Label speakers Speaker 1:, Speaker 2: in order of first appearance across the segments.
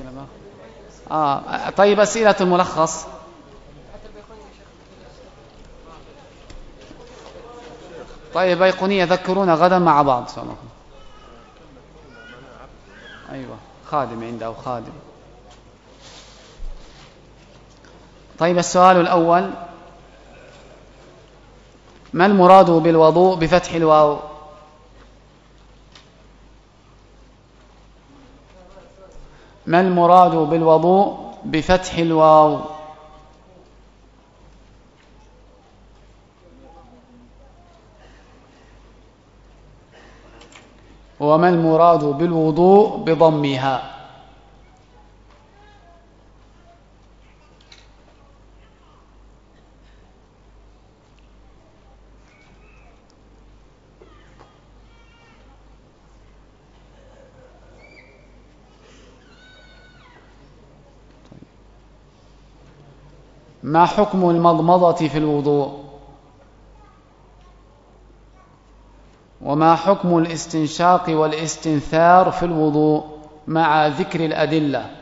Speaker 1: مشكلة طيب أسئلة الملخص. طيب بيقونية ذكرونا غدا مع بعض إن شاء الله. أيوة خادم عنده خادم. طيب السؤال الأول: ما المراد بالوضوء بفتح الواو؟ ما المراد بالوضوء بفتح الواو؟ وما المراد بالوضوء بضمها؟ ما حكم المضمضة في الوضوء؟ وما حكم الاستنشاق والاستنثار في الوضوء مع ذكر الأدلة؟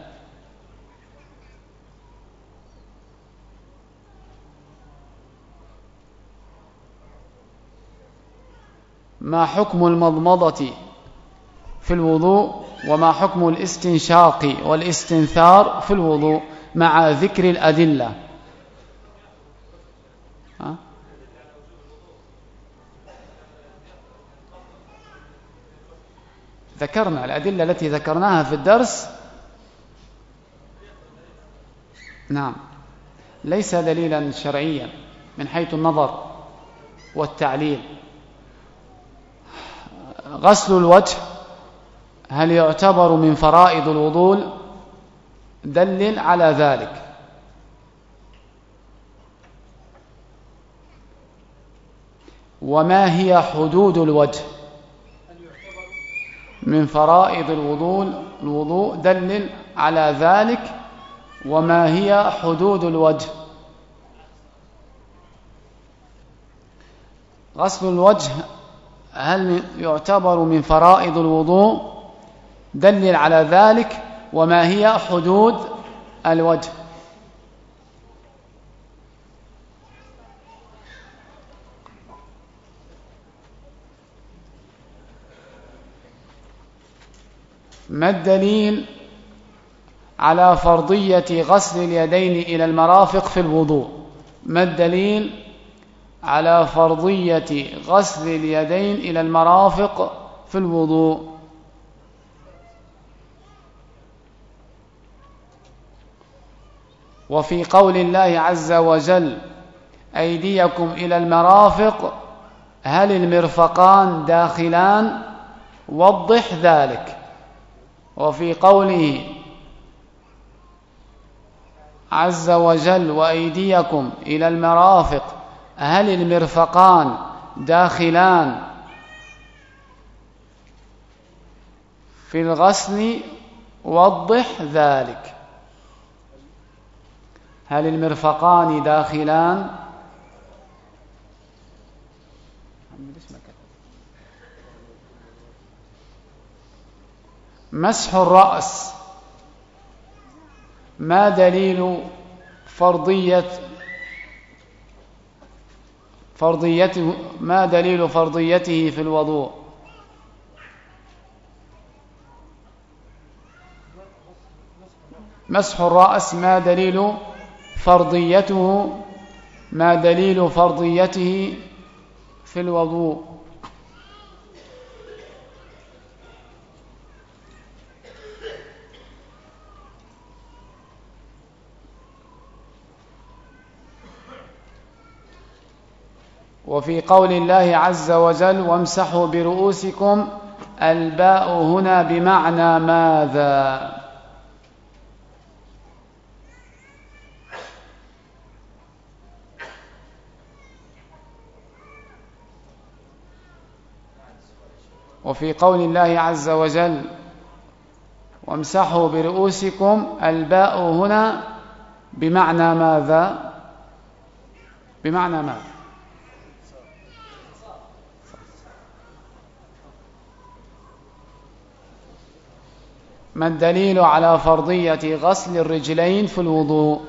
Speaker 1: ما حكم المضمضة في الوضوء وما حكم الاستنشاق والاستنثار في الوضوء مع ذكر الأدلة؟ ذكرنا الأدلة التي ذكرناها في الدرس. نعم، ليس دليلا شرعيا من حيث النظر والتعليل. غسل الوجه هل يعتبر من فرائض الوضوء؟ دلل على ذلك. وما هي حدود الوجه؟ من فرائض الوضوء دلل على ذلك. وما هي حدود الوجه؟ غسل الوجه هل يعتبر من فرائض الوضوء؟ دلل على ذلك. وما هي حدود الوجه؟ ما الدليل على فرضية غسل اليدين إلى المرافق في الوضوء؟ ما الدليل على فرضية غسل اليدين إلى المرافق في الوضوء؟ وفي قول الله عز وجل: أيديكم إلى المرافق، هل المرفقان داخلان؟ وضح ذلك. وفي قوله عز وجل: وأيديكم إلى المرافق، هل المرفقان داخلان في الغسل؟ وضح ذلك. هل المرفقان داخلان؟ مسح الرأس ما دليل فرضيته في الوضوء؟ مسح الرأس ما دليل فرضيته في الوضوء؟ وفي قول الله عز وجل: وامسحوا برؤوسكم، الباء هنا بمعنى ماذا؟ وفي قول الله عز وجل: وامسحوا برؤوسكم، الباء هنا بمعنى ماذا؟ بمعنى ماذا؟ ما الدليل على فرضية غسل الرجلين في الوضوء؟